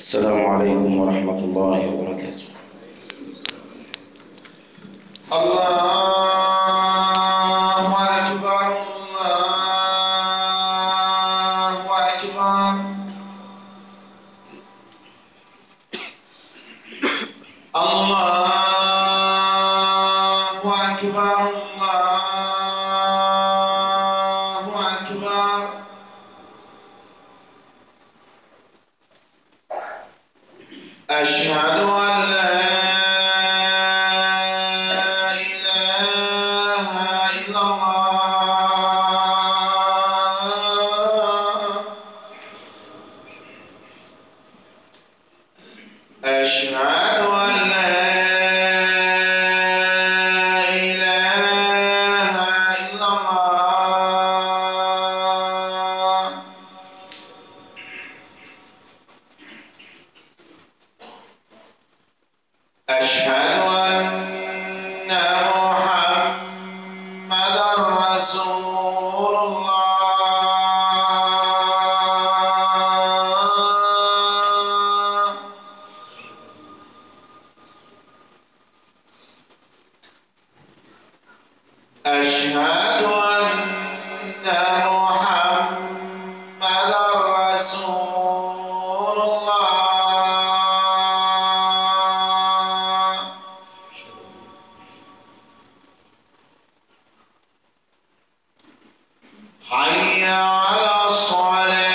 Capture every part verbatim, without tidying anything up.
السلام عليكم ورحمة الله وبركاته. الله أكبر الله أكبر الله أكبر الله أكبر أشهد أن لا إله إلا الله أشهد أن لا إله إلا الله أشهد أن محمدًا رسول الله أشهد أن محمدًا رسول الله حي على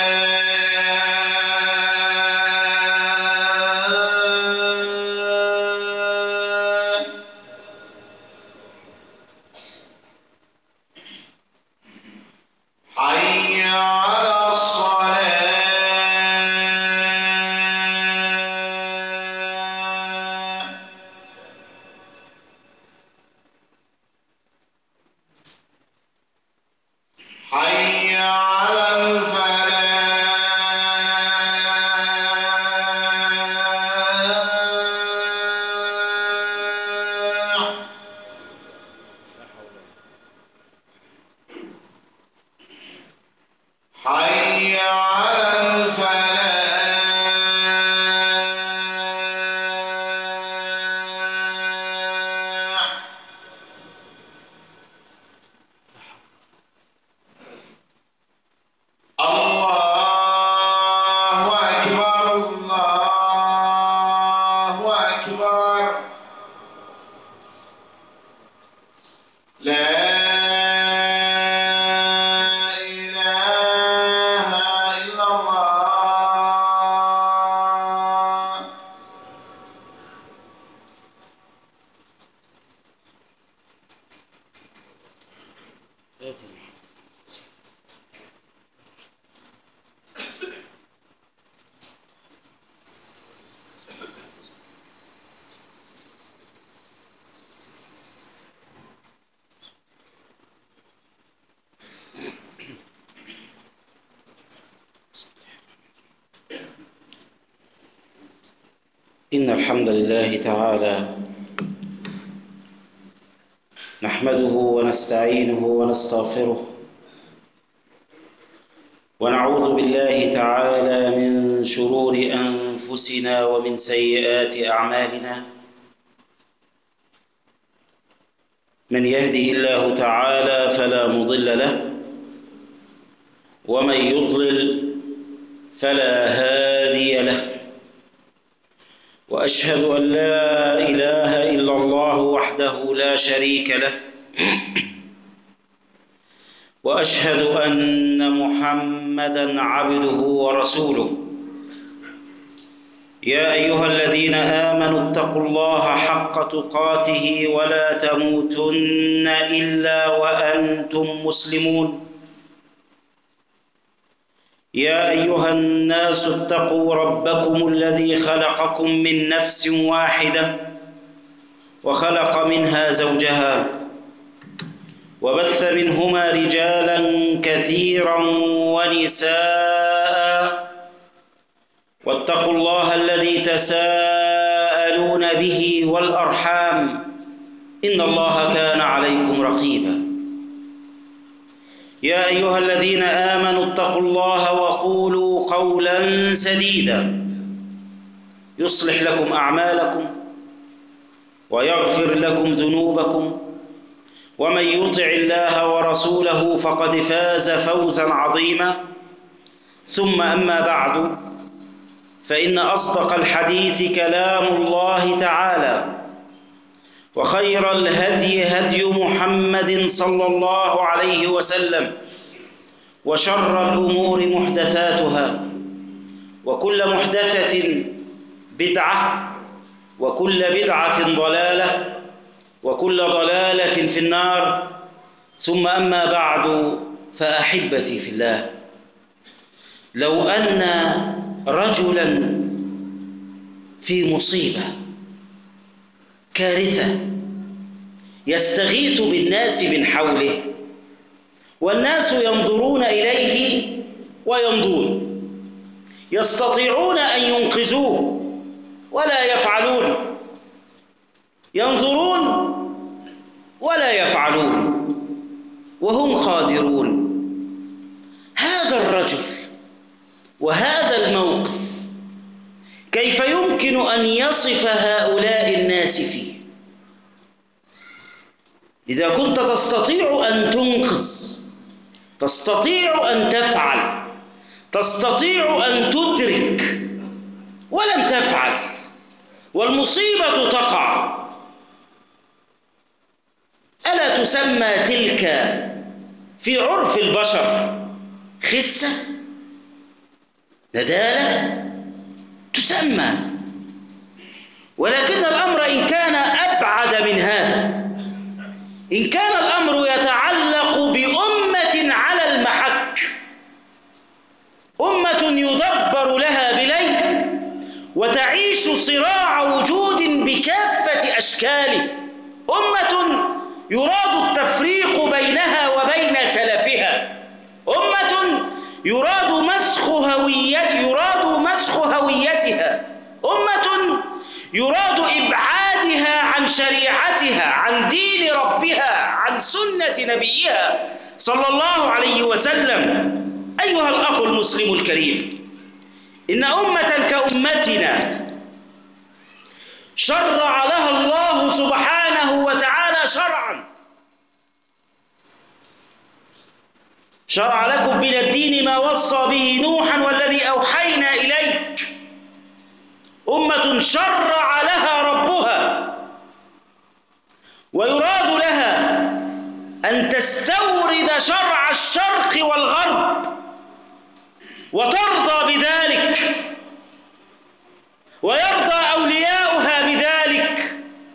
الصلاة حي على الصلاة حي على الفلاح حي على الفلاح الله أكبر الله أكبر لا إله إلا الله إن الحمد لله تعالى نحمده ونستعينه ونستغفره ونعوذ بالله تعالى من شرور أنفسنا ومن سيئات أعمالنا. من يهده الله تعالى فلا مضل له ومن يضلل فلا هادي له، وأشهد أن لا إله إلا الله وحده لا شريك له، وأشهد أن محمدًا عبده ورسوله. يا أيها الذين آمنوا اتقوا الله حق تقاته ولا تموتن إلا وأنتم مسلمون. يا أيها الناس اتقوا ربكم الذي خلقكم من نفس واحدة وخلق منها زوجها وبث منهما رجالا كثيرا ونساء، واتقوا الله الذي تساءلون به والأرحام إن الله كان عليكم رقيبا. يا أيها الذين آمنوا اتقوا الله وقولوا قولا سديدا يصلح لكم أعمالكم ويغفر لكم ذنوبكم، ومن يطع الله ورسوله فقد فاز فوزا عظيما. ثم أما بعد، فإن أصدق الحديث كلام الله تعالى، وخير الهدي هدي محمد صلى الله عليه وسلم، وشر الأمور محدثاتها، وكل محدثة بدعة، وكل بدعة ضلالة، وكل ضلالة في النار. ثم أما بعد، فأحبتي في الله، لو أن رجلا في مصيبة كارثة يستغيث بالناس من حوله، والناس ينظرون إليه ويمضون، يستطيعون أن ينقذوه ولا يفعلون، ينظرون ولا يفعلون، وهم قادرون. هذا الرجل وهذا الموقف كيف يمكن أن يصف هؤلاء الناس فيه؟ إذا كنت تستطيع أن تنقذ، تستطيع أن تفعل، تستطيع أن تدرك، ولم تفعل والمصيبة تقع، ألا تسمى تلك في عرف البشر خسة؟ ندالة تسمى. ولكن الأمر إن كان أبعد من هذا، إن كان الأمر يتعلق بأمة على المحك، أمة يدبر لها بليل وتعيش صراع وجود بكافة أشكاله، أمة يراد التفريق بينها وبين سلفها، أمة يراد مسخ هوية يراد مسخ هويتها، أمة يراد إبعادها عن شريعتها، عن دين ربها، عن سنة نبيها صلى الله عليه وسلم. أيها الأخ المسلم الكريم، إن أمة كأمتنا شرع لها الله سبحانه وتعالى شرعا، شرع لكم من الدين ما وصى به نوحا والذي أوحينا إليك. أمة شرع لها ربها، ويراد لها أن تستورد شرع الشرق والغرب وترضى بذلك، ويرضى أولياؤها بذلك.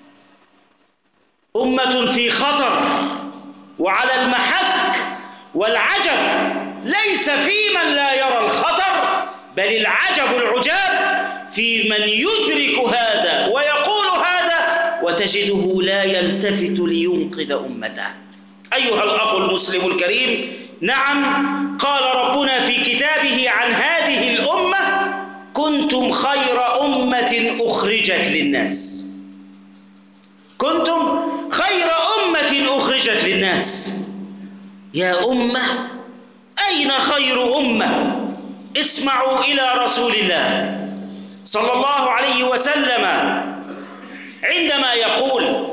أمة في خطر وعلى المحك، والعجب ليس في من لا يرى الخطر، بل العجب العجاب في من يدرك هذا ويقول هذا وتجده لا يلتفت لينقذ أمته. أيها الأخ المسلم الكريم، نعم، قال ربنا في كتابه عن هذه الأمة: كنتم خير أمة أخرجت للناس. كنتم خير أمة أخرجت للناس. يا أمة، أين خير أمة؟ اسمعوا إلى رسول الله صلى الله عليه وسلم عندما يقول: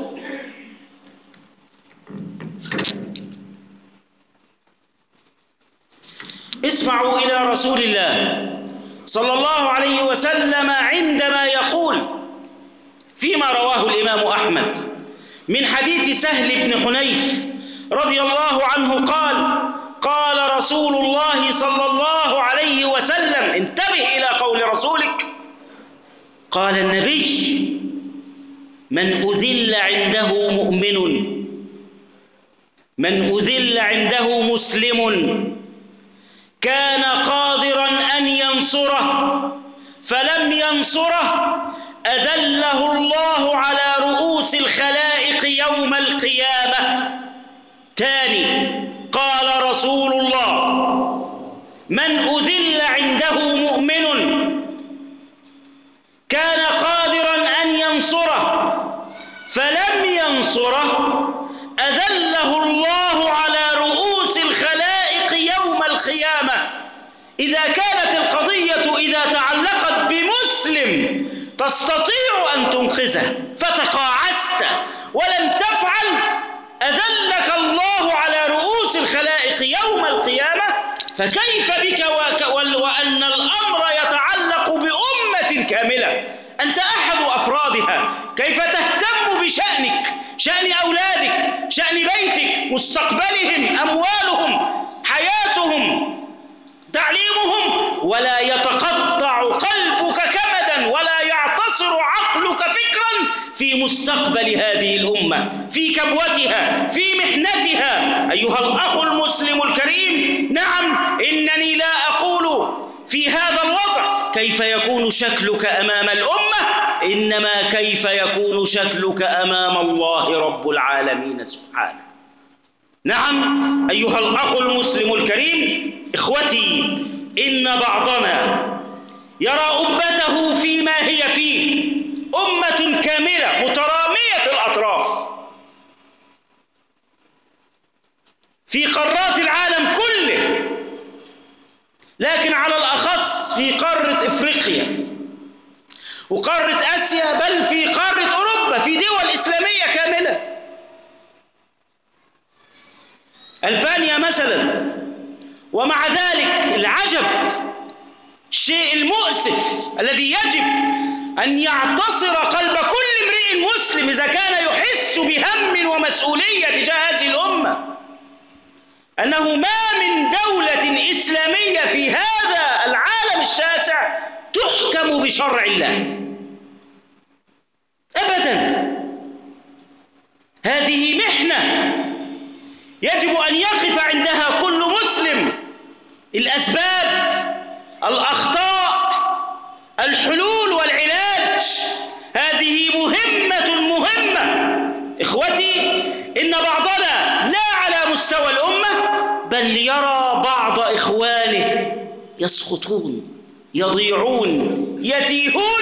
اسمعوا إلى رسول الله صلى الله عليه وسلم عندما يقول فيما رواه الإمام أحمد من حديث سهل بن حنيف رضي الله عنه قال: قال رسول الله صلى الله عليه وسلم، انتبه إلى قول رسولك، قال النبي: من أذل عنده مؤمن، من أذل عنده مسلم كان قادرا أن ينصره فلم ينصره أذله الله على رؤوس الخلائق يوم القيامة. تاني، قال رسول الله: من أذل عنده مؤمن كان قادرا أن ينصره فلم ينصره أذله الله على رؤوس الخلائق يوم القيامة. إذا كانت القضية إذا تعلقت بمسلم تستطيع أن تنقذه فتقاعست ولم تفعل، أذلك الله على رؤوس الخلائق يوم القيامة. فكيف بك وأن الأمر يتعلق بأمة كاملة، أنت أحد أفرادها، كيف تهتم بشأنك، شأن أولادك، شأن بيتك، مستقبلهم، أموالهم، حياتهم، تعليمهم، ولا يتقطع قلبك كمدا ولا يعتصر عقلك فكرا في مستقبل هذه الأمة، في كبوتها، في محنتها. أيها الأخ المسلم الكريم، نعم إنني لا أقول في هذا الوضع كيف يكون شكلك أمام الأمة، إنما كيف يكون شكلك أمام الله رب العالمين سبحانه. نعم أيها الأخ المسلم الكريم، إخوتي، إن بعضنا يرى أمته فيما هي فيه، أمة كاملة مترامية الأطراف في قارات العالم كله، لكن على الأخص في قارة إفريقيا وقارة آسيا، بل في قارة أوروبا، في دول إسلامية كاملة. ألبانيا مثلا. ومع ذلك العجب، الشيء المؤسف الذي يجب أن يعتصر قلب كل امرئ مسلم إذا كان يحس بهم ومسؤولية تجاه هذه الأمة، أنه ما من دولة إسلامية في هذا العالم الشاسع تحكم بشرع الله أبدا. هذه محنة يجب أن يقف عندها كل مسلم، الأسباب، الأخطاء، الحلول والعلاج، هذه مهمة مهمة. إخوتي، إن بعضنا لا على مستوى الأمة، بل يرى بعض إخوانه يسقطون، يضيعون، يتيهون،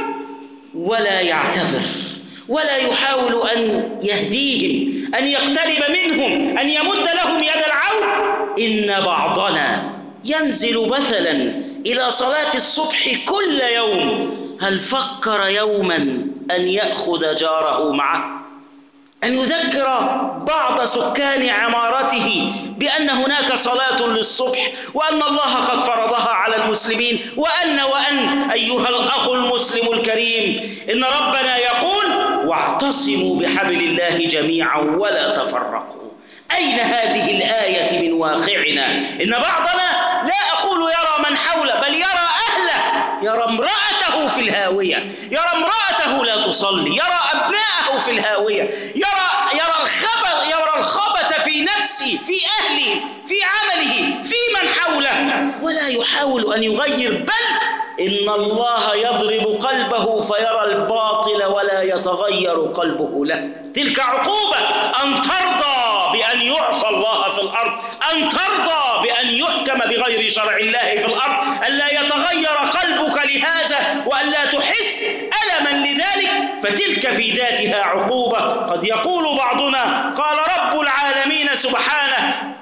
ولا يعتبر ولا يحاول أن يهديهم، أن يقترب منهم، أن يمد لهم يد العون. إن بعضنا ينزل مثلا إلى صلاة الصبح كل يوم، هل فكر يوما أن يأخذ جاره معه، أن يذكر بعض سكان عمارته بأن هناك صلاة للصبح، وأن الله قد فرضها على المسلمين، وأن وأن أيها الأخ المسلم الكريم، إن ربنا يقول: واعتصموا بحبل الله جميعا ولا تفرقوا. أين هذه الآية من واقعنا؟ إن بعضنا، لا أقول يرى من حوله، بل يرى أهله، يرى امرأته في الهاوية، يرى امرأته لا تصلي، يرى أبناءه في الهاوية، يرى يرى الخبث يرى الخبث في نفسه، في أهله، في عمله، في من حوله، ولا يحاول أن يغير، بل إن الله يضرب قلبه فيرى الباطل ولا يتغير قلبه له. تلك عقوبة، أن ترضى بأن يعصى الله في الأرض، أن ترضى بأن يحكم بغير شرع الله في الأرض، أن لا يتغير قلبك لهذا وأن لا تحس ألما لذلك، فتلك في ذاتها عقوبة. قد يقول بعضنا: قال رب العالمين سبحانه: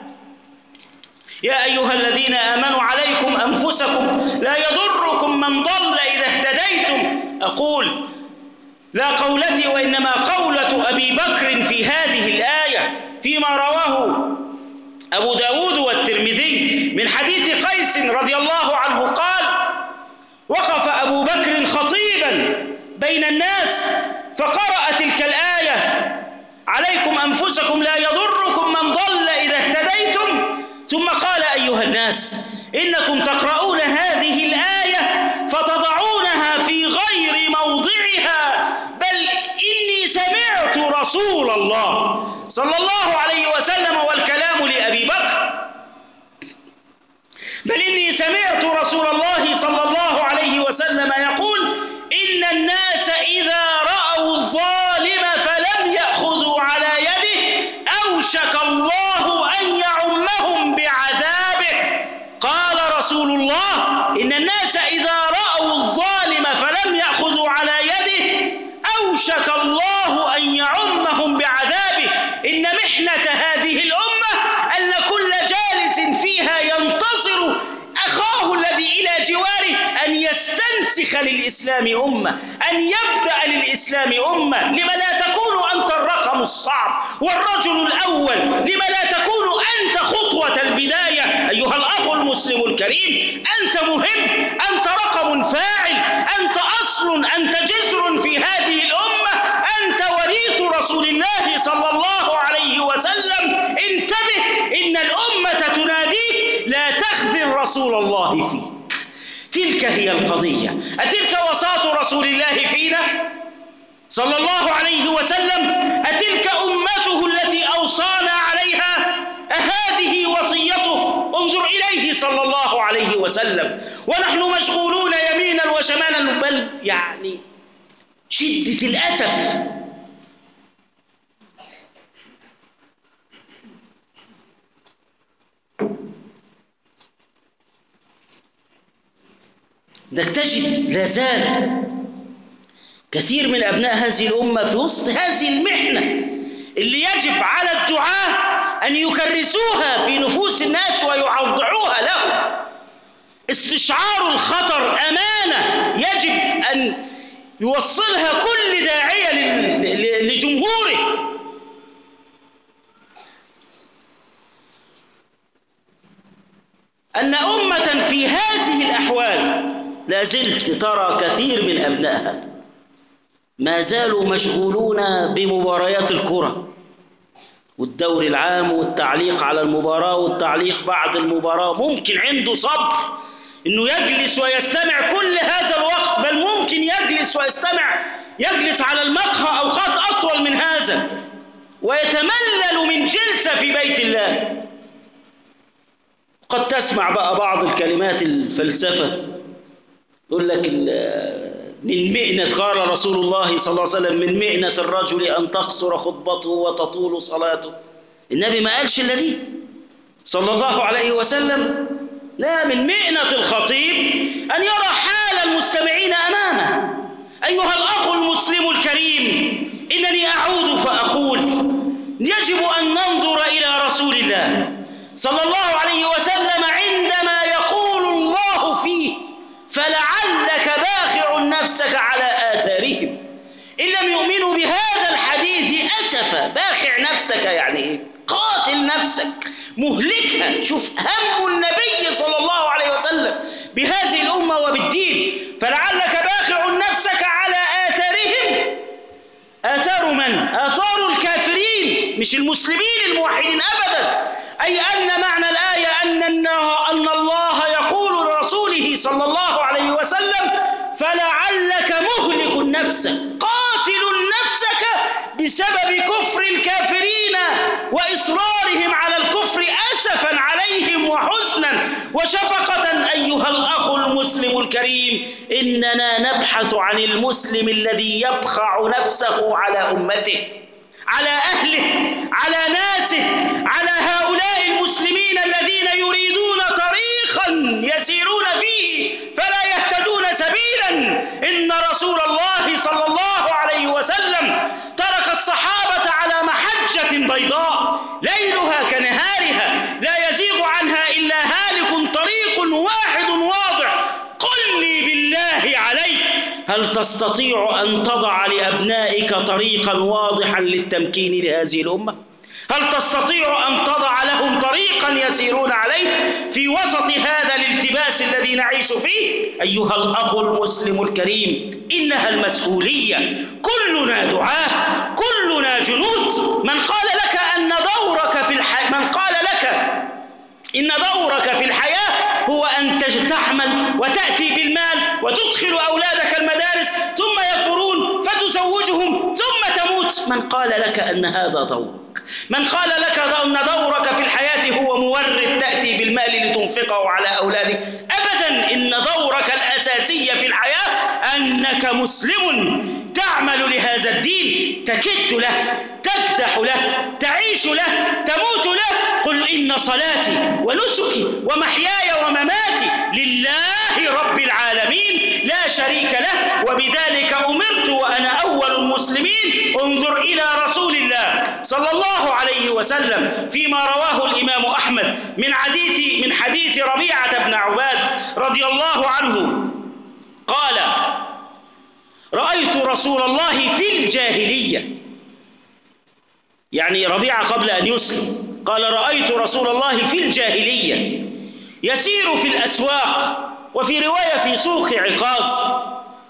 يا أيها الذين آمنوا عليكم أنفسكم لا يضركم من ضل إذا اهتديتم. أقول: لا قولتي وإنما قولة أبي بكر في هذه الآية، فيما رواه أبو داود والترمذي من حديث قيس رضي الله عنه قال: وقف أبو بكر خطيبا بين الناس فقرأ تلك الآية: عليكم أنفسكم لا يضركم من ضل إذا اهتديتم، ثم قال: أيها الناس، إنكم تقرؤون هذه الآية فتضعونها في غير موضعها، بل إني سمعت رسول الله صلى الله عليه وسلم، والكلام لأبي بكر، بل إني سمعت رسول الله صلى الله عليه وسلم يقول: إن الناس إذا رأوا الظالم فلم يأخذوا على يده أوشك الله أن يعمهم بعذابه. قال رسول الله: إن الناس إذا رأوا الظالم فلم يأخذوا على يده أوشك الله أن يعمهم بعذابه. إن محنة هذه الأمة أن كل جالس فيها ينتصر أخاه الذي إلى جواره أن يستنسخ يرسخ للإسلام أمة، أن يبدأ للإسلام أمة. لما لا تكون أنت الرقم الصعب والرجل الأول؟ لما لا تكون أنت خطوة البداية؟ أيها الأخ المسلم الكريم، أنت مهم، أنت رقم فاعل، أنت أصل، أنت جذر في هذه الأمة، أنت وريث رسول الله صلى الله عليه وسلم. انتبه، إن الأمة تناديك، لا تخذل رسول الله فيك. تلك هي القضية. أتلك وصاة رسول الله فينا صلى الله عليه وسلم؟ أتلك أمته التي أوصانا عليها؟ أهذه وصيته؟ انظر إليه صلى الله عليه وسلم ونحن مشغولون يمينا وشمالا، بل يعني شدة الأسف انك تجد لا زال كثير من أبناء هذه الأمة في وسط هذه المحنة اللي يجب على الدعاة أن يكرسوها في نفوس الناس ويوضعوها لهم. استشعار الخطر أمانة يجب أن يوصلها كل داعية لجمهوره. أن أمة في هذه الأحوال لا زلت ترى كثير من أبنائها ما زالوا مشغولون بمباريات الكرة والدوري العام والتعليق على المباراة والتعليق بعد المباراة. ممكن عنده صبر إنه يجلس ويستمع كل هذا الوقت، بل ممكن يجلس ويستمع، يجلس على المقهى أوقات أطول من هذا ويتملل من جلسة في بيت الله. قد تسمع بقى بعض الكلمات الفلسفة، يقول لك من مئنة، قال رسول الله صلى الله عليه وسلم: من مئنة الرجل أن تقصر خطبته وتطول صلاته. النبي ما قالش إلا دي صلى الله عليه وسلم. لا، من مئنة الخطيب أن يرى حال المستمعين أمامه. أيها الأخ المسلم الكريم، إنني أعود فأقول: يجب أن ننظر إلى رسول الله صلى الله عليه وسلم عندما يقول الله فيه: فلعلك باخع نفسك على آثارهم إن لم يؤمنوا بهذا الحديث أسفا. باخع نفسك يعني إيه؟ قاتل نفسك، مهلكها. شوف هم النبي صلى الله عليه وسلم بهذه الأمة وبالدين. فلعلك باخع نفسك على آثارهم. آثار من؟ آثار الكافرين، مش المسلمين الموحدين أبدا. أي أن معنى الآية أن أن الله يقول لرسوله صلى الله عليه وسلم: فلعلك مهلك نفسك، قاتل نفسك بسبب كفر الكافرين وإصرارهم على الكفر أسفا عليهم وحزنا وشفقة. أيها الأخ المسلم الكريم، إننا نبحث عن المسلم الذي يبخع نفسه على أمته، على أهله، على ناسه، على هؤلاء المسلمين الذين يريدون طريقا يسيرون فيه فلا يهتدون سبيلا. إن رسول الله صلى الله عليه وسلم ترك الصحابة على محجة بيضاء ليلها كنهارها لا يزيغ عنها إلا هالك، طريق واحد واضح. قل لي بالله عليك، هل تستطيع أن تضع لأبنائك طريقا واضحا للتمكين لهذه الأمة؟ هل تستطيع أن تضع لهم طريقا يسيرون عليه في وسط هذا الالتباس الذي نعيش فيه؟ أيها الأخ المسلم الكريم، إنها المسؤولية. كلنا دعاة، كلنا جنود. من قال لك أن دورك في الحياة من قال لك إن دورك في الحياة هو أن تعمل وتأتي بالمال وتدخل أولادك المدارس ثم يكبرون فتزوجهم ثم تموت، من قال لك أن هذا دورك؟ من قال لك أن دورك في الحياة هو مورد تأتي بالمال لتنفقه على أولادك؟ أبدا. إن دورك الأساسي في الحياة أنك مسلم تعمل لهذا الدين، تكد له، تكدح له، تعيش له، تموت له. قل إن صلاتي ونسكي ومحياي ومماتي لله رب العالمين لا شريك له وبذلك أمرت وأنا أول المسلمين. انظر إلى رسول الله صلى الله عليه وسلم فيما رواه الإمام أحمد من حديث من حديث ربيعة بن عباد رضي الله عنه قال رأيت رسول الله في الجاهلية، يعني ربيعة قبل أن يسلم، قال رأيت رسول الله في الجاهلية يسير في الأسواق، وفي رواية في سوق عكاظ،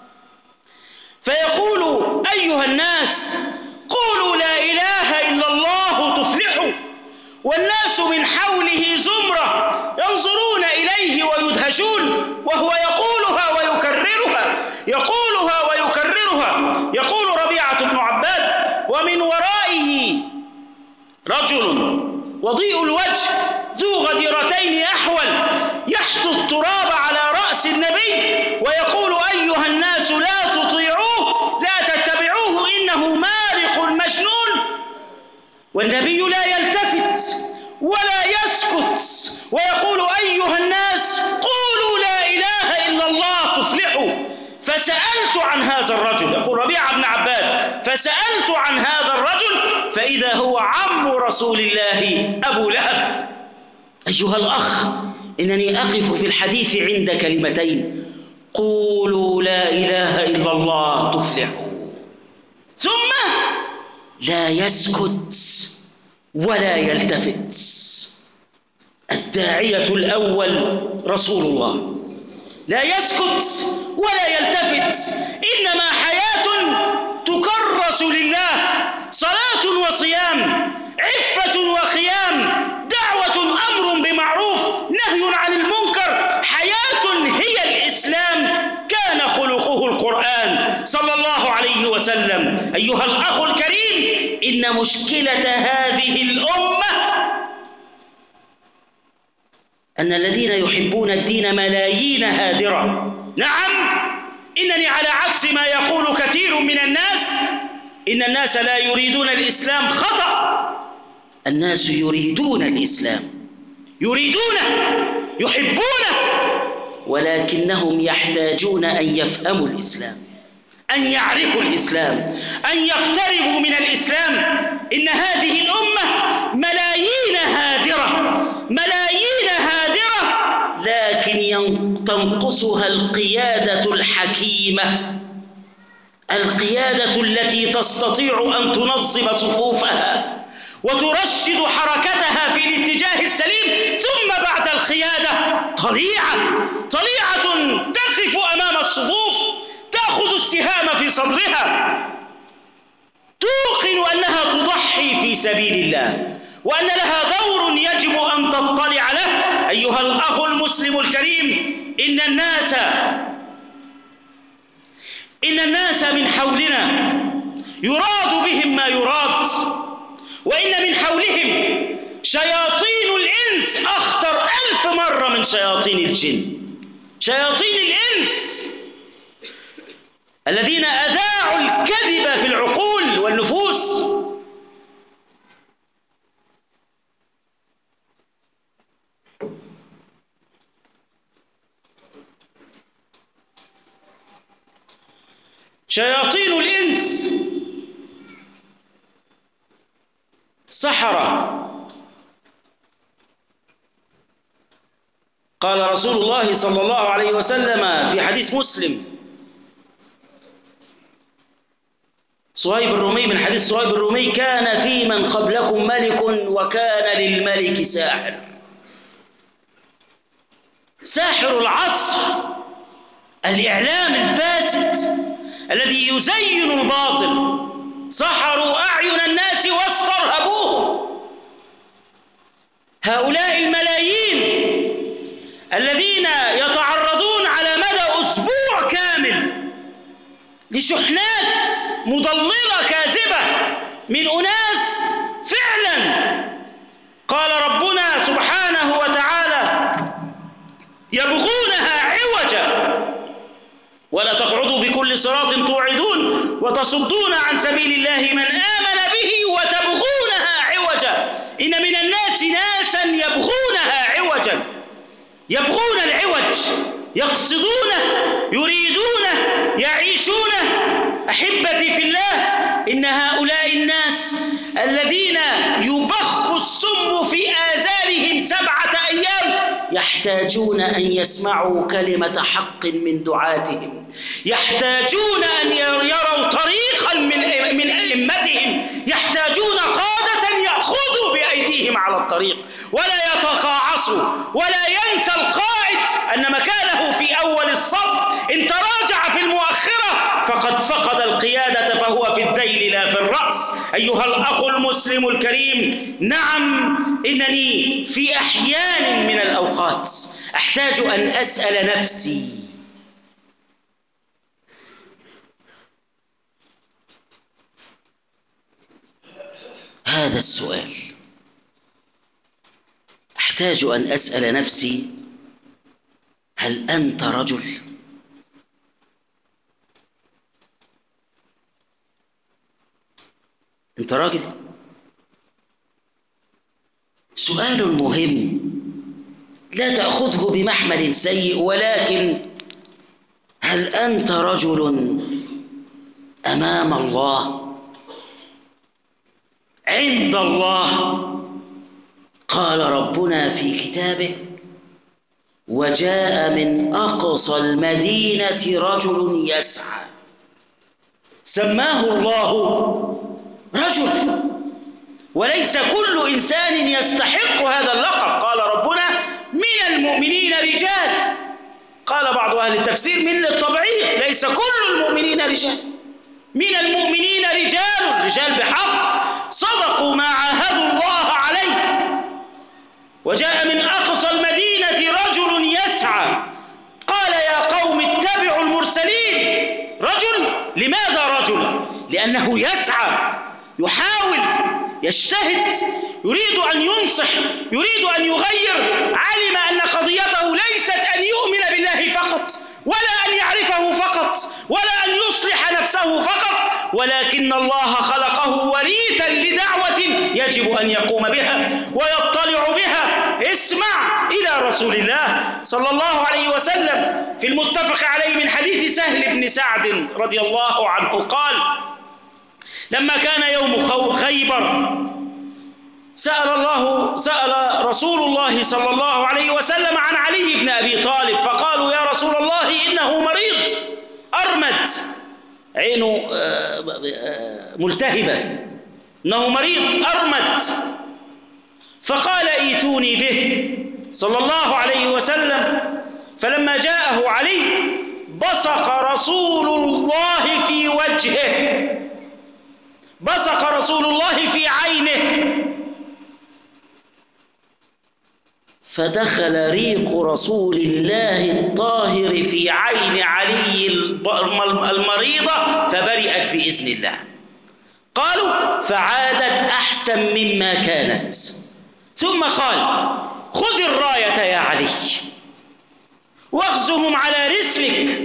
فيقول أيها الناس قولوا لا إله إلا الله تفلحوا، والناس من حوله زمرة ينظرون إليه ويدهشون، وهو يقولها ويكررها يقولها ويكررها. يقول ربيعة بن عباد ومن ورائه رجل وضيء الوجه ذو غديرتين أحول يحثو التراب على رأس النبي ويقول أيها الناس لا تطيعوه لا تتبعوه إنه مارق مجنون، والنبي لا يلتفت ولا يسكت ويقول أيها الناس قولوا لا إله إلا الله تفلحوا. فسألت عن هذا الرجل، يقول ربيعة بن عباد، فسألت عن هذا الرجل فإذا هو عم رسول الله أبو لهب. أيها الأخ، إنني أقف في الحديث عند كلمتين: قولوا لا إله إلا الله تفلحوا، ثم لا يسكت ولا يلتفت. الداعية الأول رسول الله، لا يسكت ولا يلتفت، إنما حياة تكرس لله، صلاة وصيام، عفة وخيام، دعوة أمر بمعروف، نهي عن المنكر، حياة هي الإسلام، كان خلقه القرآن صلى الله عليه وسلم. أيها الأخ الكريم، إن مشكلة هذه الأمة أن الذين يحبون الدين ملايين هادرة. نعم، إنني على عكس ما يقول كثير من الناس، إن الناس لا يريدون الإسلام، خطأ. الناس يريدون الإسلام، يريدونه، يحبونه، ولكنهم يحتاجون أن يفهموا الإسلام، أن يعرفوا الإسلام، أن يقتربوا من الإسلام. إن هذه الأمة ملايين هادرة، ملايين هادرة، لكن تنقصها القيادة الحكيمة، القيادة التي تستطيع أن تنظم صفوفها وترشد حركتها في الاتجاه السليم، ثم بعد القيادة طليعة، طليعة تقف أمام الصفوف، تأخذ السهام في صدرها، توقن أنها تضحي في سبيل الله، وأن لها دور يجب أن تطلع له. أيها الأخ المسلم الكريم، إن الناس إن الناس من حولنا يراد بهم ما يراد، وإن من حولهم شياطين الإنس أخطر ألف مرة من شياطين الجن. شياطين الإنس الذين أذاعوا الكذب في العقول والنفوس. شياطين الإنس سحرة. قال رسول الله صلى الله عليه وسلم في حديث مسلم، صهيب الرومي، من حديث صهيب الرومي: كان في من قبلكم ملك وكان للملك ساحر. ساحر العصر، الإعلام الفاسد الذي يزين الباطل، سحروا أعين الناس واسترهبوه. هؤلاء الملايين الذين يتعرضون على مدى أسبوع كامل لشحنات مضللة كاذبة من أناس فعلا قال ربنا سبحانه وتعالى: يبغونها عوجا ولا تقعدوا بكل صراط توعدون وتصدون عن سبيل الله من آمن به وتبغونها عوجا. إن من الناس ناسا يبغونها عوجا، يبغون العوج، يقصدونه، يريدونه، يعيشونه. أحبتي في الله، إن هؤلاء الناس الذين يبخ السم في آذانهم سبعة أيام يحتاجون أن يسمعوا كلمة حق من دعاتهم، يحتاجون أن يروا طريقا من من أئمتهم، يحتاجون قادة يأخذوا بأيديهم على الطريق ولا يتقاعصوا، ولا ينسى القائد أن مكانه في أول الصف، إن تراجع في المؤخرة فقد فقد القيادة فهو في الذيل لا في الرأس. أيها الأخ المسلم الكريم، نعم إنني في أحيان من الأوقات أحتاج أن أسأل نفسي هذا السؤال، أحتاج أن أسأل نفسي: هل أنت رجل؟ أنت راجل؟ سؤال مهم لا تأخذه بمحمل سيء، ولكن هل أنت رجل أمام الله عند الله؟ قال ربنا في كتابه: وجاء من أقصى المدينة رجل يسعى، سماه الله رجل، وليس كل إنسان يستحق هذا اللقب. قال ربنا: من المؤمنين رجال. قال بعض أهل التفسير من للتبعيض، ليس كل المؤمنين رجال، من المؤمنين رجال، رجال بحق صدقوا ما عاهدوا الله عليه. وجاء من أقصى المدينة رجل يسعى، قال: يا قوم اتبعوا المرسلين. رجل، لماذا رجل؟ لأنه يسعى، يحاول، يجتهد، يريد أن ينصح، يريد أن يغير. علم أن قضيته ليست أن يؤمن بالله فقط، ولا أن يعرفه فقط، ولا أن يصلح نفسه فقط، ولكن الله خلقه وريثا لدعوة يجب أن يقوم بها ويطلع بها. اسمع إلى رسول الله صلى الله عليه وسلم في المتفق عليه من حديث سهل بن سعد رضي الله عنه قال: لما كان يوم خيبر سأل الله سأل رسول الله صلى الله عليه وسلم عن علي بن أبي طالب، فقالوا: يا رسول الله إنه مريض أرمد، عينه ملتهبة، إنه مريض أرمد. فقال: ائتوني به صلى الله عليه وسلم. فلما جاءه علي بصق رسول الله في وجهه، بصق رسول الله في عينه، فدخل ريق رسول الله الطاهر في عين علي المريضة فبرئت بإذن الله. قالوا: فعادت أحسن مما كانت. ثم قال: خذ الراية يا علي واغزهم على رسلك.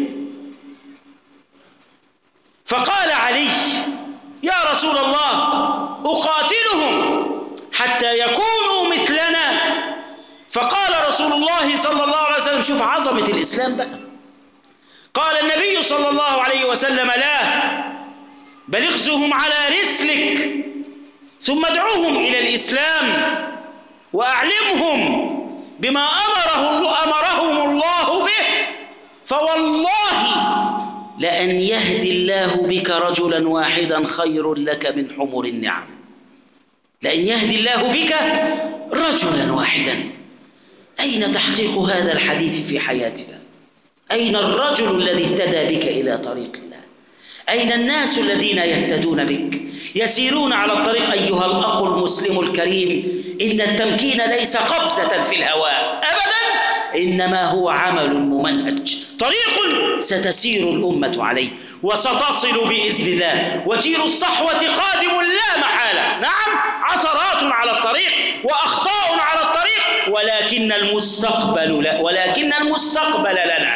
فقال علي: يا رسول الله أقاتلهم حتى يكونوا مثلنا. فقال رسول الله صلى الله عليه وسلم، شوف عظمة الإسلام بقى، قال النبي صلى الله عليه وسلم: لا، بل اغزهم على رسلك ثم ادعوهم إلى الإسلام وأعلمهم بما أمره أمرهم الله به، فوالله لأن يهدي الله بك رجلا واحدا خير لك من حمر النعم. لأن يهدي الله بك رجلا واحدا. أين تحقيق هذا الحديث في حياتنا؟ أين الرجل الذي اهتدى بك إلى طريق الله؟ أين الناس الذين يهتدون بك يسيرون على الطريق؟ أيها الأخ المسلم الكريم، إن التمكين ليس قفزة في الهواء أبدا، إنما هو عمل ممنهج، طريق ستسير الأمة عليه وستصل بإذن الله، وجيل الصحوة قادم لا محالة. نعم، عثرات على الطريق وأخطاء على الطريق، ولكن المستقبل لا ولكن المستقبل لنا.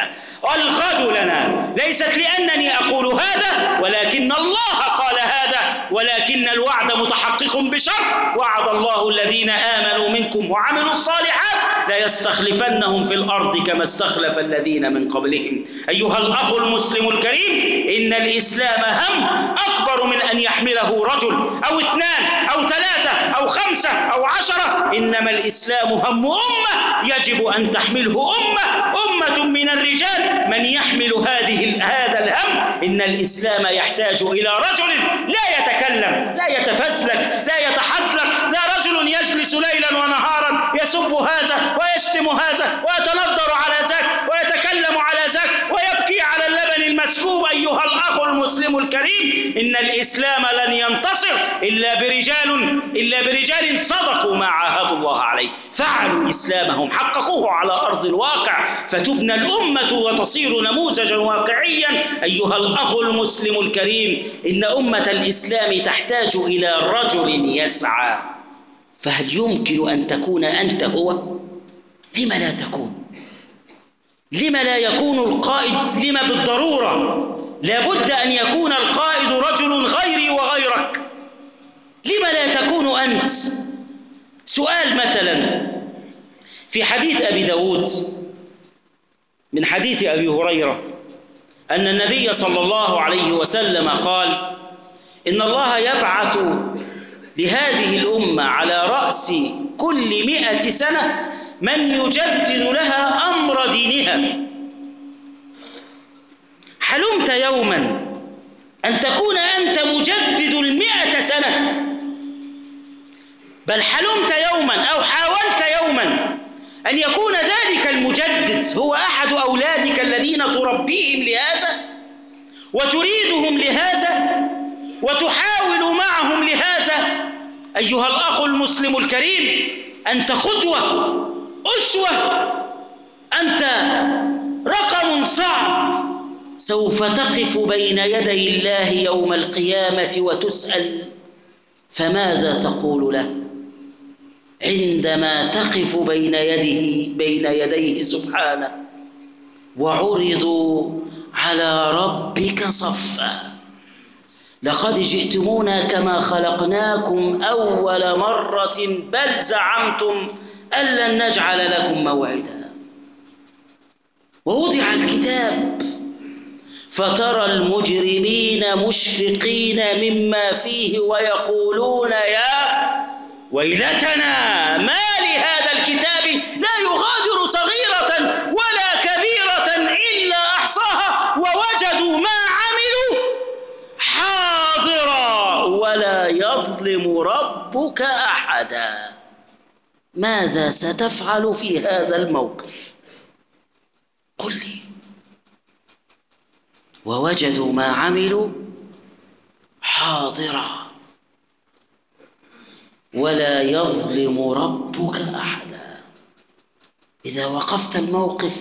الغد لنا، ليست لأنني أقول هذا ولكن الله قال هذا، ولكن الوعد متحقق بشرط: وعد الله الذين آمنوا منكم وعملوا الصالحات ليستخلفنهم في الأرض كما استخلف الذين من قبلهم. أيها الأخ المسلم الكريم، إن الإسلام هم أكبر من أن يحمله رجل أو اثنان أو ثلاثة أو خمسة أو عشرة، إنما الإسلام هم أمة يجب أن تحمله أمة، أمة من الرجال من يحمل هذه هذا الهم. إن الإسلام يحتاج إلى رجل لا يتكلم، لا يتفزلك، لا يتحزلك، لا رجل يجلس ليلا ونهارا يسب هذا ويشتم هذا ويتنظر على ذاك ويتكلم على ذاك ويبكي على اللبن المسكوب. أيها الأخ المسلم الكريم، إن الإسلام لن ينتصر إلا برجال إلا برجال صدقوا ما عاهدوا الله عليه، فعلوا إسلامهم، حققوه على أرض الواقع، فتبنى الأمة وتصير نموذجا واقعيا. أيها الأخ المسلم الكريم، إن أمة الإسلام تحتاج إلى رجل يسعى، فهل يمكن أن تكون أنت هو؟ لما لا تكون؟ لما لا يكون القائد؟ لما بالضرورة لابد أن يكون القائد رجل غيري وغيرك؟ لما لا تكون أنت؟ سؤال مثلا في حديث أبي داود من حديث أبي هريرة أن النبي صلى الله عليه وسلم قال: إن الله يبعث لهذه الأمة على رأس كل مئة سنة من يجدد لها أمر دينها. حلمت يوما أن تكون أنت مجدد المئة سنة؟ بل حلمت يوما أو حاولت يوما أن يكون ذلك المجدد هو أحد أولادك الذين تربيهم لهذا وتريدهم لهذا وتحاول معهم لهذا؟ أيها الأخ المسلم الكريم، أنت قدوة، أسوة، أنت رقم صعب، سوف تقف بين يدي الله يوم القيامة وتسأل: فماذا تقول له عندما تقف بين يده بين يديه سبحانه وعرضوا على ربك صفا؟ لقد جئتمونا كما خلقناكم أول مرة بل زعمتم أن لن نجعل لكم موعدا. ووضع الكتاب فترى المجرمين مشفقين مما فيه ويقولون: يا ويلتنا ما لهذا الكتاب لا يغادر صغيرة ولا كبيرة إلا أحصاها ووجدوا ما عملوا حاضرا ولا يظلم ربك أحدا. ماذا ستفعل في هذا الموقف؟ قل لي. ووجدوا ما عملوا حاضرا ولا يظلم ربك أحدا. إذا وقفت الموقف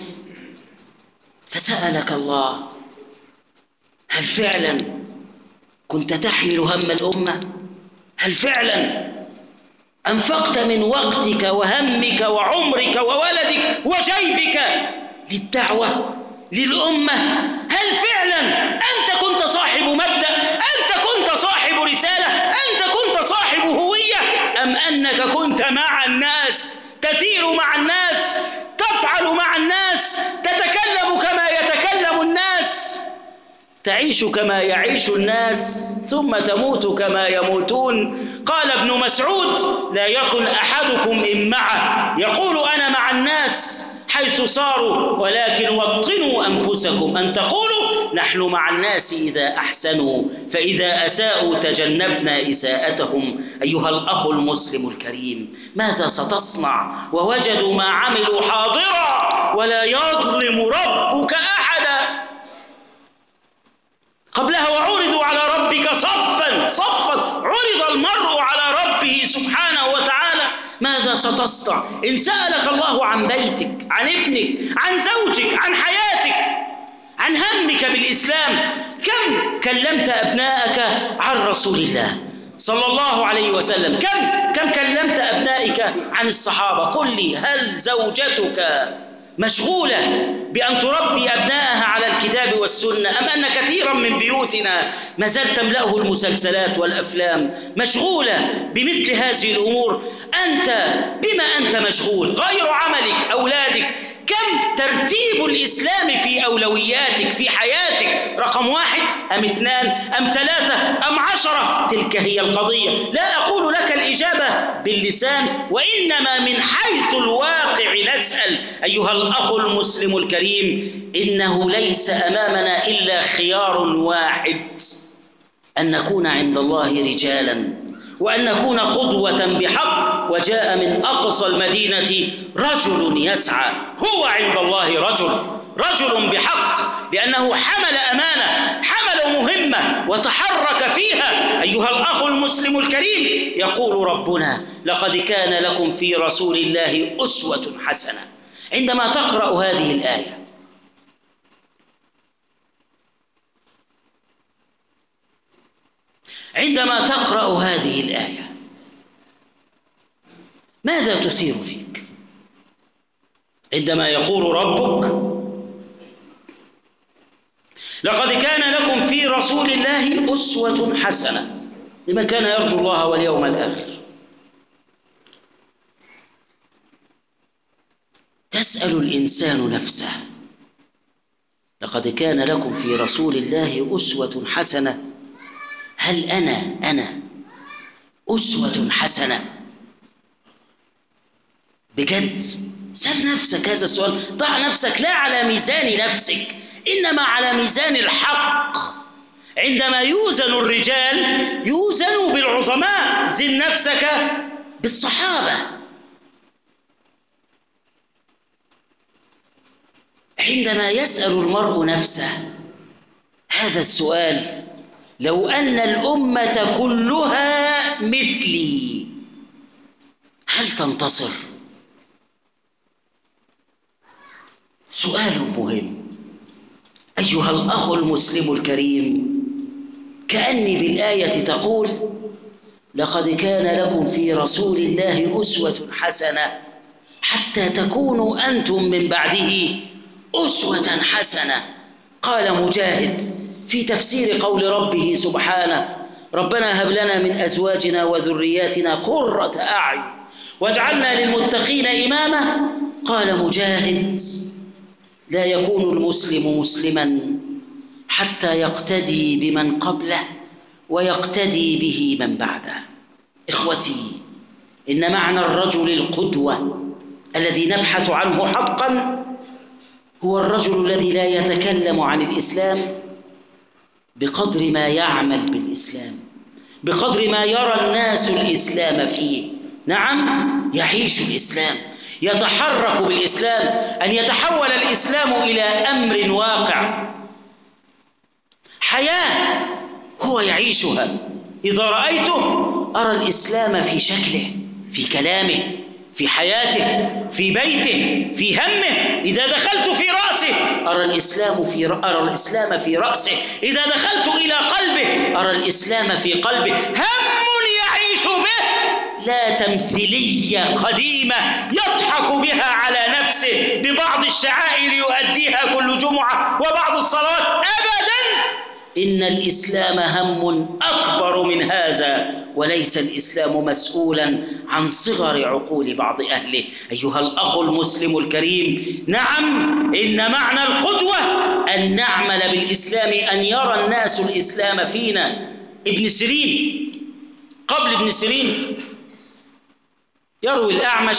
فسألك الله: هل فعلا كنت تحمل هم الأمة؟ هل فعلا أنفقت من وقتك وهمك وعمرك وولدك وجيبك للدعوة للأمة؟ هل فعلا أنت كنت صاحب مبدأ؟ أنت كنت صاحب رسالة؟ أنت كنت صاحب هوية؟ أم أنك كنت مع الناس، تسير مع الناس، تفعل مع الناس، تتكلم كما يتكلم الناس، تعيش كما يعيش الناس، ثم تموت كما يموتون؟ قال ابن مسعود: لا يكن أحدكم إمعة يقول أنا مع الناس حيث صاروا، ولكن وطنوا أنفسكم أن تقولوا نحن مع الناس إذا أحسنوا، فإذا أساءوا تجنبنا إساءتهم. أيها الأخ المسلم الكريم، ماذا ستصنع ووجدوا ما عملوا حاضرا ولا يظلم ربك أحدا؟ قبلها: وعرضوا على ربك صفا صفا، عرض المرء على ربه سبحانه وتعالى. ماذا ستصنع إن سألك الله عن بيتك، عن ابنك، عن زوجك، عن حياتك، عن همك بالإسلام؟ كم كلمت أبنائك عن رسول الله صلى الله عليه وسلم؟ كم كم كلمت أبنائك عن الصحابة؟ قل لي: هل زوجتك مشغولة بأن تربي أبنائها على الكتاب والسنة، أم أن كثيرا من بيوتنا ما زال تملأه المسلسلات والأفلام؟ مشغولة بمثل هذه الأمور. أنت بما أنت مشغول؟ غير عملك، أولادك. كم ترتيب الإسلام في أولوياتك في حياتك؟ رقم واحد أم اثنان أم ثلاثة أم عشرة؟ تلك هي القضية. لا أقول لك الإجابة باللسان، وإنما من حيث الواقع نسأل. أيها الأخ المسلم الكريم، إنه ليس أمامنا إلا خيار واحد: أن نكون عند الله رجالا، وأن نكون قدوة بحق. وجاء من أقصى المدينة رجل يسعى، هو عند الله رجل رجل بحق، لأنه حمل أمانة، حمل مهمة وتحرك فيها. أيها الأخ المسلم الكريم، يقول ربنا: لقد كان لكم في رسول الله أسوة حسنة. عندما تقرأ هذه الآية عندما تقرأ هذه الآية ماذا تثير فيك؟ عندما يقول ربك: لقد كان لكم في رسول الله أسوة حسنة لمن كان يرجو الله واليوم الآخر، تسأل الإنسان نفسه: لقد كان لكم في رسول الله أسوة حسنة، هل أنا أنا أسوة حسنة بجد؟ سأل نفسك هذا السؤال. ضع نفسك لا على ميزان نفسك، إنما على ميزان الحق. عندما يوزن الرجال يوزن بالعظماء، زن نفسك بالصحابة. عندما يسأل المرء نفسه هذا السؤال: لو أن الأمة كلها مثلي هل تنتصر؟ سؤال مهم. أيها الأخ المسلم الكريم، كأني بالآية تقول: لقد كان لكم في رسول الله أسوة حسنة حتى تكونوا أنتم من بعده أسوة حسنة. قال مجاهد في تفسير قول ربه سبحانه: ربنا هب لنا من أزواجنا وذرياتنا قرة أعين واجعلنا للمتقين إماما. قال مجاهد: لا يكون المسلم مسلما حتى يقتدي بمن قبله ويقتدي به من بعده. إخوتي، إن معنى الرجل القدوة الذي نبحث عنه حقا هو الرجل الذي لا يتكلم عن الإسلام بقدر ما يعمل بالإسلام، بقدر ما يرى الناس الإسلام فيه. نعم، يعيش الإسلام، يتحرك بالإسلام، أن يتحول الإسلام إلى أمر واقع، حياة هو يعيشها. إذا رأيته أرى الإسلام في شكله، في كلامه، في حياته، في بيته، في همه. إذا دخلت في رأسه أرى الإسلام في أرى الإسلام في رأسه. إذا دخلت إلى قلبه أرى الإسلام في قلبه. هم يعيش به، لا تمثيلية قديمة يضحك بها على نفسه ببعض الشعائر يؤديها كل جمعة وبعض الصلوات. أبدا، إن الإسلام هم أكبر من هذا، وليس الإسلام مسؤولا عن صغر عقول بعض أهله. أيها الأخ المسلم الكريم، نعم، إن معنى القدوة أن نعمل بالإسلام، أن يرى الناس الإسلام فينا. ابن سيرين، قبل ابن سيرين يروي الأعمش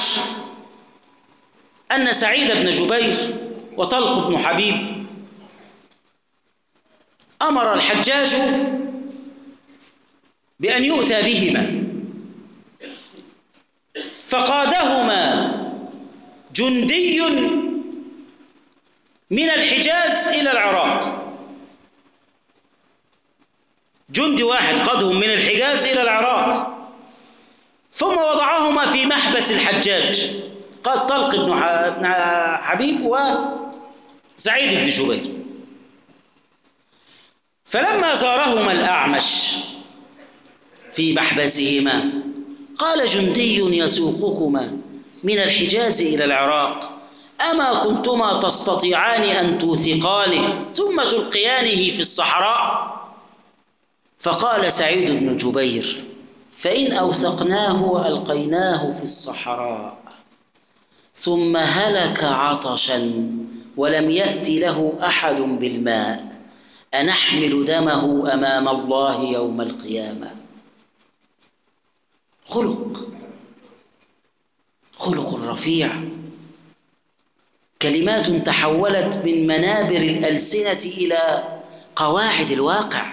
أن سعيد بن جبير وطلق بن حبيب أمر الحجاج بأن يؤتى بهما، فقادهما جندي من الحجاز إلى العراق. جندي واحد قادهم من الحجاز إلى العراق، ثم وضعهما في محبس الحجاج، قال طلق بن حبيب وسعيد بن جبير. فلما زارهما الأعمش في محبسهما قال: جندي يسوقكما من الحجاز إلى العراق، أما كنتما تستطيعان أن توثقانه ثم تلقيانه في الصحراء؟ فقال سعيد بن جبير: فإن أوثقناه وألقيناه في الصحراء ثم هلك عطشا ولم يأت له أحد بالماء أنحمل دمه أمام الله يوم القيامة؟ خلق خلق رفيع، كلمات تحولت من منابر الألسنة إلى قواعد الواقع.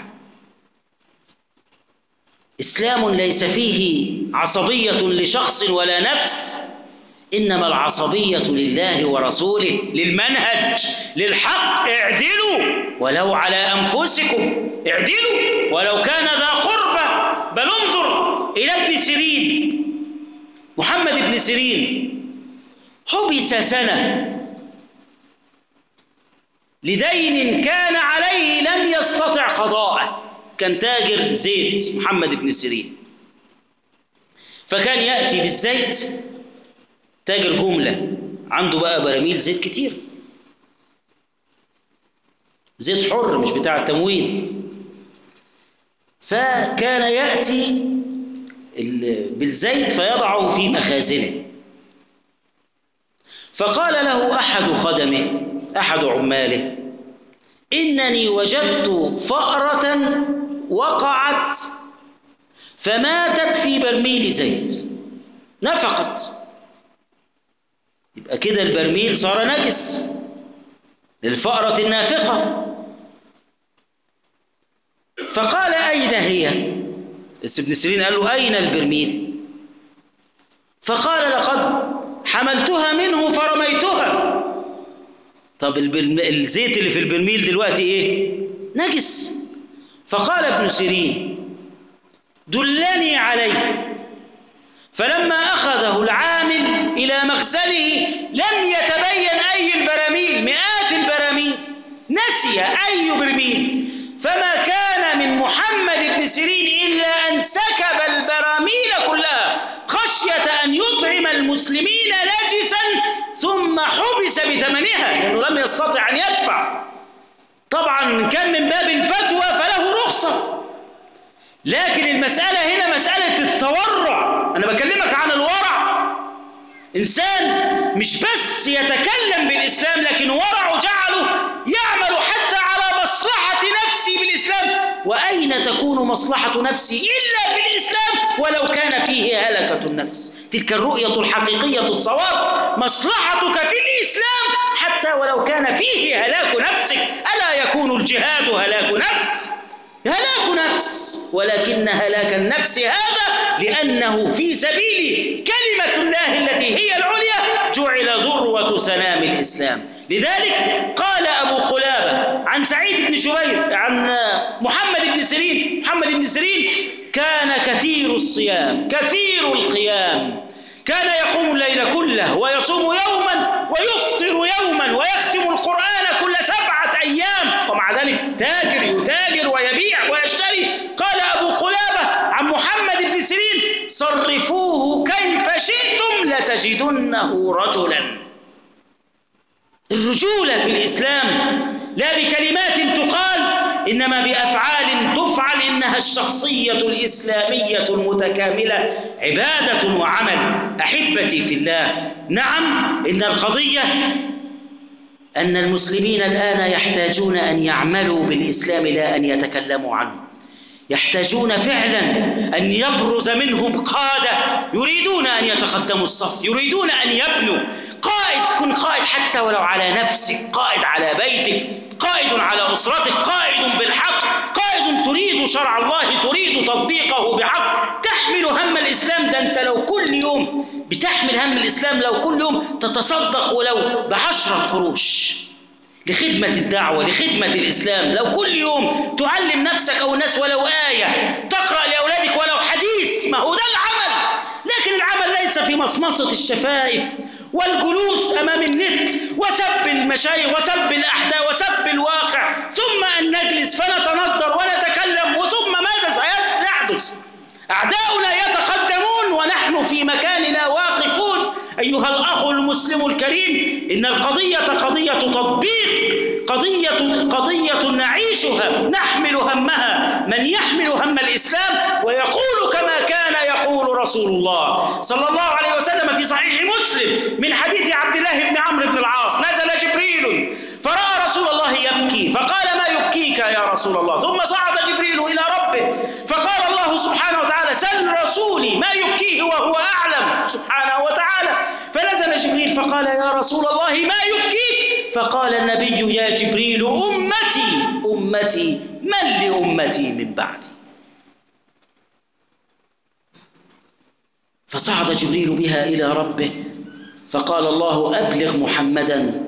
إسلام ليس فيه عصبية لشخص ولا نفس، إنما العصبية لله ورسوله، للمنهج، للحق. اعدلوا ولو على أنفسكم، اعدلوا ولو كان ذا قربى. بل انظر إلى ابن سيرين، محمد بن سيرين، حبس سنة لدين كان عليه لم يستطع قضاءه. كان تاجر زيت محمد بن سيرين، فكان يأتي بالزيت، تاجر جملة، عنده بقى براميل زيت كتير، زيت حر مش بتاع التموين. فكان يأتي بالزيت فيضعه في مخازنه. فقال له أحد خدمه، أحد عماله: إنني وجدت فأرة وقعت فماتت في برميل زيت، نفقت. يبقى كده البرميل صار نجس للفأرة النافقة. فقال: أين هي؟ ابن سيرين قال له: أين البرميل؟ فقال: لقد حملتها منه فرميتها. طب الزيت اللي في البرميل دلوقتي إيه؟ نجس. فقال ابن سيرين: دلني عليه. فلما أخذه العامل إلى مغسله لم يتبين أي البراميل، مئات البراميل، نسي أي برميل. فما كان من محمد بن سيرين إلا أن سكب البراميل كلها خشية أن يطعم المسلمين نجسا، ثم حبس بثمنها لأنه لم يستطع أن يدفع. طبعا كان من باب الفتوى فله رخصة، لكن المسألة هنا مسألة التورع. أنا بكلمك عن الورع. إنسان مش بس يتكلم بالإسلام، لكن ورعه جعله يعمل حتى على مصلحة نفسه بالإسلام. وأين تكون مصلحة نفسي إلا في الإسلام ولو كان فيه هلكة النفس؟ تلك الرؤية الحقيقية الصواب. مصلحتك في الإسلام حتى ولو كان فيه هلاك نفسك. ألا يكون الجهاد هلاك نفس؟ هلاك نفس، ولكن هلاك النفس هذا لأنه في سبيل كلمة الله التي هي العليا جعل ذروة سنام الإسلام. لذلك قال أبو قلابة عن سعيد بن جبير عن محمد بن سيرين: محمد بن سيرين كان كثير الصيام كثير القيام، كان يقوم الليل كله ويصوم يوما ويفطر يوما ويختم القرآن كل سبعة أيام، ومع ذلك تاجر يتاجر ويبيع ويشتري. قال أبو قلابة عن محمد بن سيرين: صرفوه كيف شئتم لتجدنه رجلا. الرجولة في الإسلام لا بكلمات تقال، إنما بأفعال تفعل. إنها الشخصية الإسلامية المتكاملة، عبادة وعمل. أحبتي في الله، نعم إن القضية أن المسلمين الآن يحتاجون أن يعملوا بالإسلام لا أن يتكلموا عنه. يحتاجون فعلا أن يبرز منهم قادة يريدون أن يتقدموا الصف، يريدون أن يبنوا. قائد، كن قائد حتى ولو على نفسك، قائد على بيتك، قائد على أسرتك، قائد بالحق، قائد تريد شرع الله، تريد تطبيقه بحق، تحمل هم الإسلام. ده أنت لو كل يوم بتحمل هم الإسلام، لو كل يوم تتصدق ولو بعشرة قروش لخدمة الدعوة، لخدمة الإسلام، لو كل يوم تعلم نفسك أو الناس ولو آية، تقرأ لأولادك ولو حديث، ما هو ده العمل. لكن العمل ليس في مصمصة الشفائف والجلوس أمام النت وسب المشايخ وسب الأحداث وسب الواقع، ثم أن نجلس فنتندر ونتكلم، وثم ماذا سيحدث؟ أعداؤنا يتقدمون ونحن في مكاننا واقفون أيها الأخ المسلم الكريم، إن القضية قضية تطبيق، قضية قضية نعيشها، نحمل همها. من يحمل هم الإسلام ويقول كما كان يقول رسول الله صلى الله عليه وسلم في صحيح مسلم من حديث عبد الله بن عمرو بن العاص: نزل جبريل فرأى رسول الله يبكي فقال: ما يبكيك يا رسول الله؟ ثم صعد جبريل إلى ربه فقال الله سبحانه وتعالى: سل رسولي ما يبكيه وهو أعلم سبحانه وتعالى. فنزل جبريل فقال: يا رسول الله ما يبكيك؟ فقال النبي: يا جبريل أمتي أمتي، من لأمتي من بعدي؟ فصعد جبريل بها إلى ربه فقال الله: أبلغ محمدا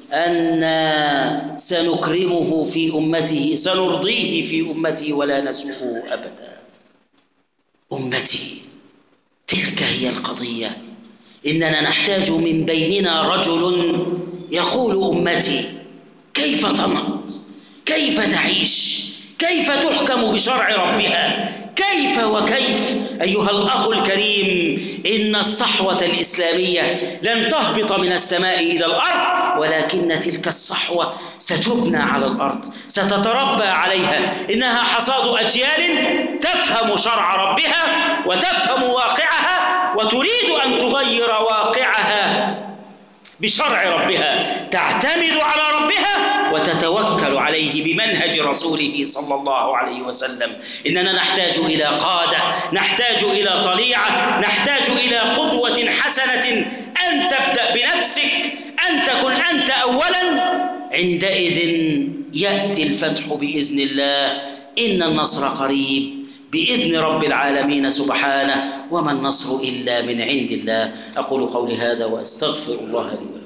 أن سنكرمه في أمته، سنرضيه في أمته ولا نسوءه أبدا. أمتي، تلك هي القضية. إننا نحتاج من بيننا رجل يقول: أمتي، كيف تنهض؟ كيف تعيش؟ كيف تحكم بشرع ربها؟ كيف وكيف؟ أيها الأخ الكريم، إن الصحوة الإسلامية لن تهبط من السماء إلى الأرض، ولكن تلك الصحوة ستبنى على الأرض، ستتربى عليها. إنها حصاد أجيال تفهم شرع ربها وتفهم واقعها وتريد أن تغير واقعها بشرع ربها، تعتمد على ربها وتتوكل عليه بمنهج رسوله صلى الله عليه وسلم. إننا نحتاج إلى قادة، نحتاج إلى طليعة، نحتاج إلى قدوة حسنة. أن تبدأ بنفسك، أن تكن أنت أولا، عندئذ يأتي الفتح بإذن الله. إن النصر قريب بإذن رب العالمين سبحانه، وما النصر إلا من عند الله. أقول قولي هذا وأستغفر الله لي ولكم.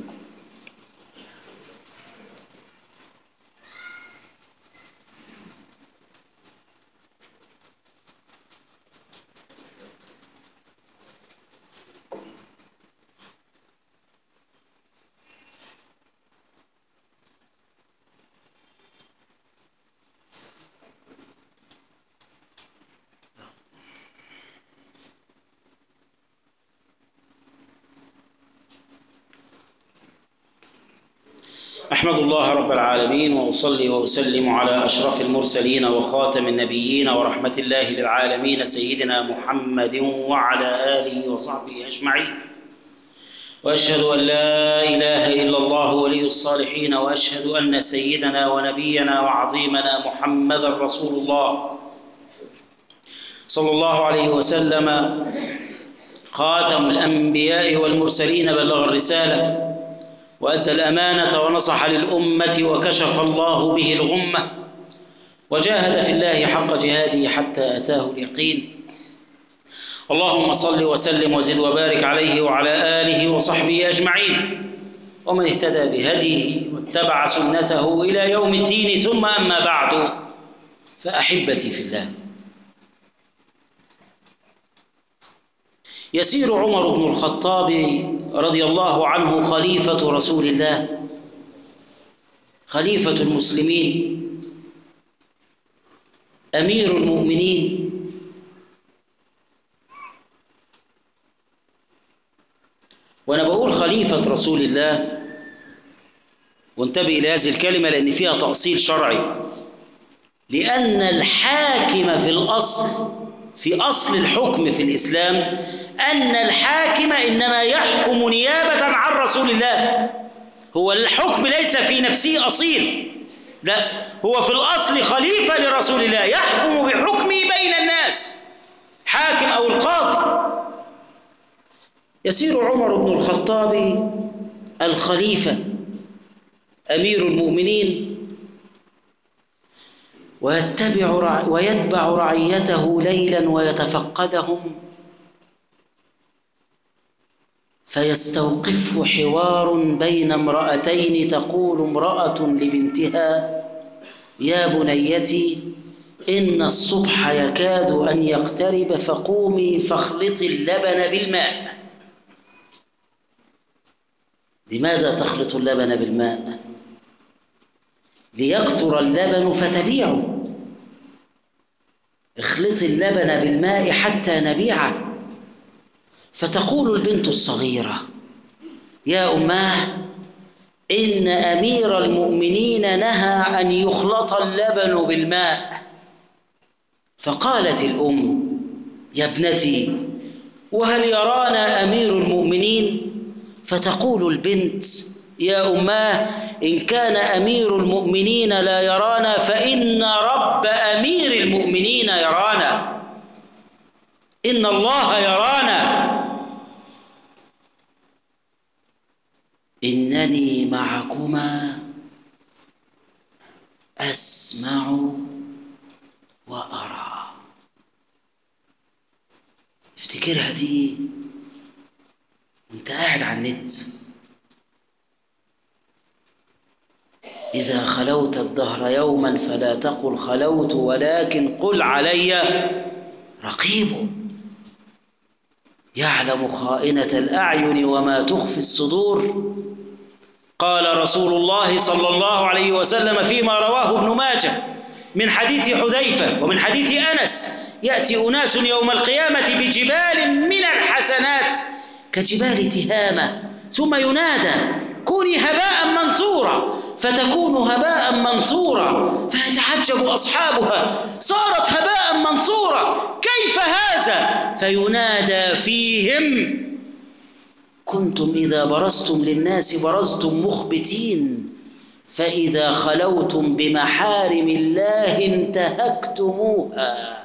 أحمد الله رب العالمين، وأصلي وأسلم على أشرف المرسلين وخاتم النبيين ورحمة الله للعالمين سيدنا محمد وعلى آله وصحبه أجمعين. وأشهد أن لا إله إلا الله ولي الصالحين، وأشهد أن سيدنا ونبينا وعظيمنا محمد رسول الله صلى الله عليه وسلم، خاتم الأنبياء والمرسلين، بلغ الرسالة وأدى الأمانة ونصح للأمة وكشف الله به الغمة، وجاهد في الله حق جهاده حتى أتاه اليقين. اللهم صل وسلم وزد وبارك عليه وعلى آله وصحبه أجمعين، ومن اهتدى بهديه واتبع سنته إلى يوم الدين. ثم أما بعد، فأحبتي في الله، يسير عمر بن الخطاب رضي الله عنه خليفة رسول الله، خليفة المسلمين، أمير المؤمنين، وأنا بقول خليفة رسول الله، وانتبه إلى هذه الكلمة لأن فيها تأصيل شرعي، لأن الحاكم في الأصل، في أصل الحكم في الإسلام، أن الحاكم إنما يحكم نيابة عن رسول الله. هو الحكم ليس في نفسه أصيل، لا، هو في الأصل خليفة لرسول الله، يحكم بحكمه بين الناس، حاكم أو القاضي. يسير عمر بن الخطاب الخليفة أمير المؤمنين ويتبع ويتبع رعيته ليلا ويتفقدهم، فيستوقفه حوار بين امرأتين. تقول امرأة لبنتها: يا بنيتي، إن الصبح يكاد أن يقترب، فقومي فاخلطي اللبن بالماء. لماذا تخلط اللبن بالماء؟ ليكثر اللبن فتبيعه. اخلطي اللبن بالماء حتى نبيعه. فتقول البنت الصغيرة: يا أماه إن أمير المؤمنين نهى أن يخلط اللبن بالماء. فقالت الأم: يا ابنتي، وهل يرانا أمير المؤمنين؟ فتقول البنت: يا أماه إن كان أمير المؤمنين لا يرانا فإن رب أمير المؤمنين يرانا، إن الله يرانا، إنني معكما أسمع وأرى. افتكرها دي وانت قاعد على النت. إذا خلوت الدهر يوما فلا تقل خلوت، ولكن قل علي رقيب، يعلم خائنة الأعين وما تخفي الصدور. قال رسول الله صلى الله عليه وسلم فيما رواه ابن ماجه من حديث حذيفة ومن حديث أنس: يأتي أناس يوم القيامة بجبال من الحسنات كجبال تهامة، ثم ينادى: كوني هباء منثورا، فتكون هباء منثورا، فيتعجب أصحابها: صارت هباء منثورا، كيف هذا؟ فينادى فيهم: كنتم إذا برزتم للناس برزتم مخبتين، فإذا خلوتم بمحارم الله انتهكتموها.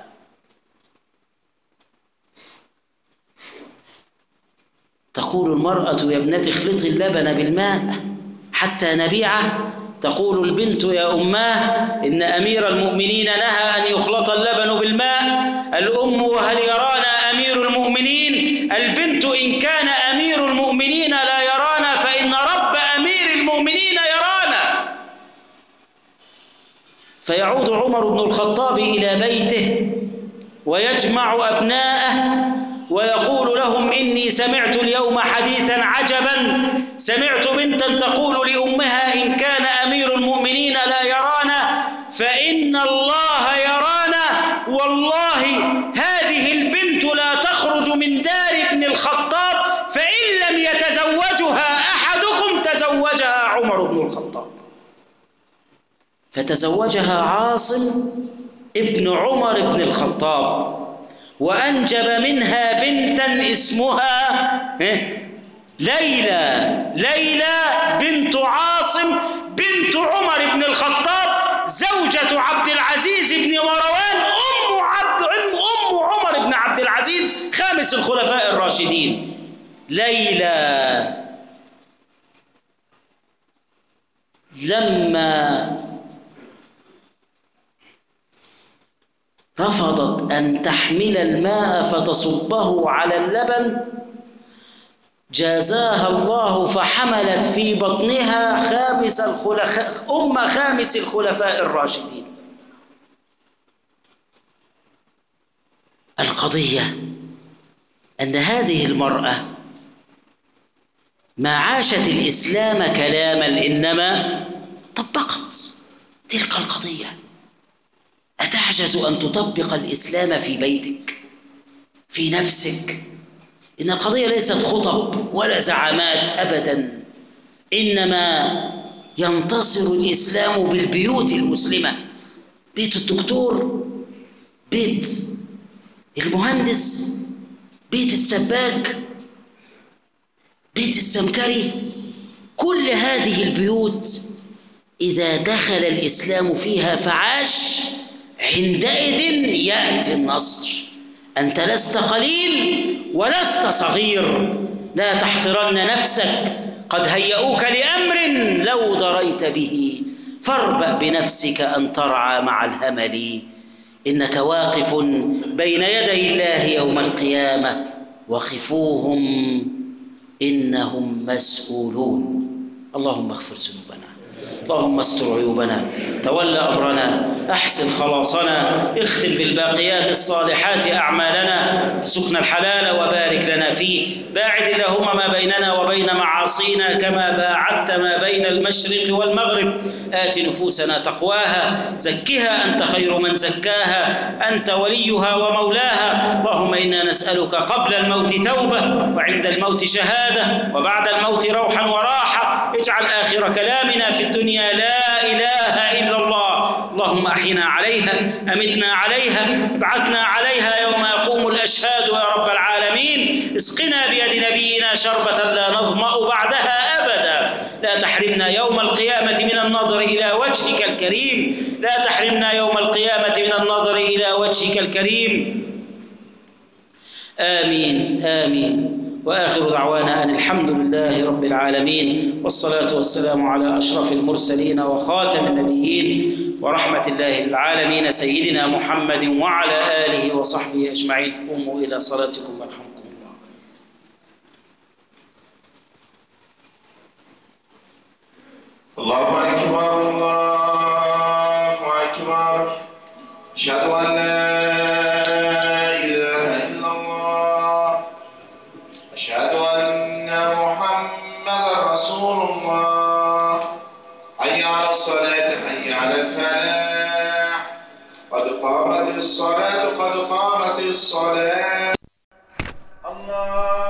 تقول المرأة: يا ابنتي اخلطي اللبن بالماء حتى نبيعه. تقول البنت: يا أماه إن أمير المؤمنين نهى أن يخلط اللبن بالماء. الأم: وهل يرانا أمير المؤمنين؟ البنت: إن كان أمير المؤمنين لا يرانا فإن رب أمير المؤمنين يرانا. فيعود عمر بن الخطاب إلى بيته ويجمع أبناءه ويقول لهم: إني سمعت اليوم حديثا عجبا، سمعت بنتا تقول لأمها: إن كان أمير المؤمنين لا يرانا فإن الله يرانا، والله هذه البنت لا تخرج من دار ابن الخطاب، فإن لم يتزوجها أحدكم تزوجها عمر بن الخطاب. فتزوجها عاصم ابن عمر بن الخطاب، وأنجب منها بنتا اسمها ليلى. ليلى بنت عاصم بنت عمر بن الخطاب، زوجة عبد العزيز بن مروان، أم عبد أم عمر بن عبد العزيز خامس الخلفاء الراشدين. ليلى لما رفضت أن تحمل الماء فتصبه على اللبن، جازاها الله فحملت في بطنها خامس الخلفاء أم خامس الخلفاء الراشدين. القضية أن هذه المرأة ما عاشت الإسلام كلاما، إنما طبقت تلك القضية. أتعجز أن تطبق الإسلام في بيتك، في نفسك؟ إن القضية ليست خطب ولا زعامات أبدا، إنما ينتصر الإسلام بالبيوت المسلمة. بيت الدكتور، بيت المهندس، بيت السباك، بيت السمكري، كل هذه البيوت إذا دخل الإسلام فيها فعاش، عندئذ يأتي النصر. أنت لست قليل ولست صغير، لا تحقرن نفسك، قد هيئوك لأمر لو ضريت به، فاربأ بنفسك أن ترعى مع الهمل. إنك واقف بين يدي الله يوم القيامة، وقفوهم إنهم مسؤولون. اللهم اغفر ذنوبنا، اللهم استر عيوبنا، تولى أمرنا، أحسن خلاصنا، اختم بالباقيات الصالحات أعمالنا، ارزقنا الحلال وبارك لنا فيه، باعد اللهم ما بيننا وبين معاصينا كما باعدت ما بين المشرق والمغرب. آت نفوسنا تقواها، زكها أنت خير من زكاها، أنت وليها ومولاها. اللهم إنا نسألك قبل الموت توبة، وعند الموت شهادة، وبعد الموت روحا وراحة. اجعل آخر كلامنا في الدنيا لا إله إلا الله. اللهم أحينا عليها، أمتنا عليها، ابعثنا عليها يوم يقوم الأشهاد يا رب العالمين. اسقنا بيد نبينا شربة لا نظمأ بعدها أبدا. لا تحرمنا يوم القيامة من النظر إلى وجهك الكريم، لا تحرمنا يوم القيامة من النظر إلى وجهك الكريم. آمين آمين. وآخر دعوانا أن الحمد لله رب العالمين، والصلاة والسلام على أشرف المرسلين وخاتم النبيين ورحمة الله للعالمين سيدنا محمد وعلى آله وصحبه أجمعين. قوموا إلى صلاتكم يرحمكم الله. الله أكبر الله أكبر. أشهد أن لا إله إلا الله. أشهد أن محمدا رسول الله. حي على الصلاة حي على الفلاح. قد قامت الصلاة قد قامت الصلاة. الله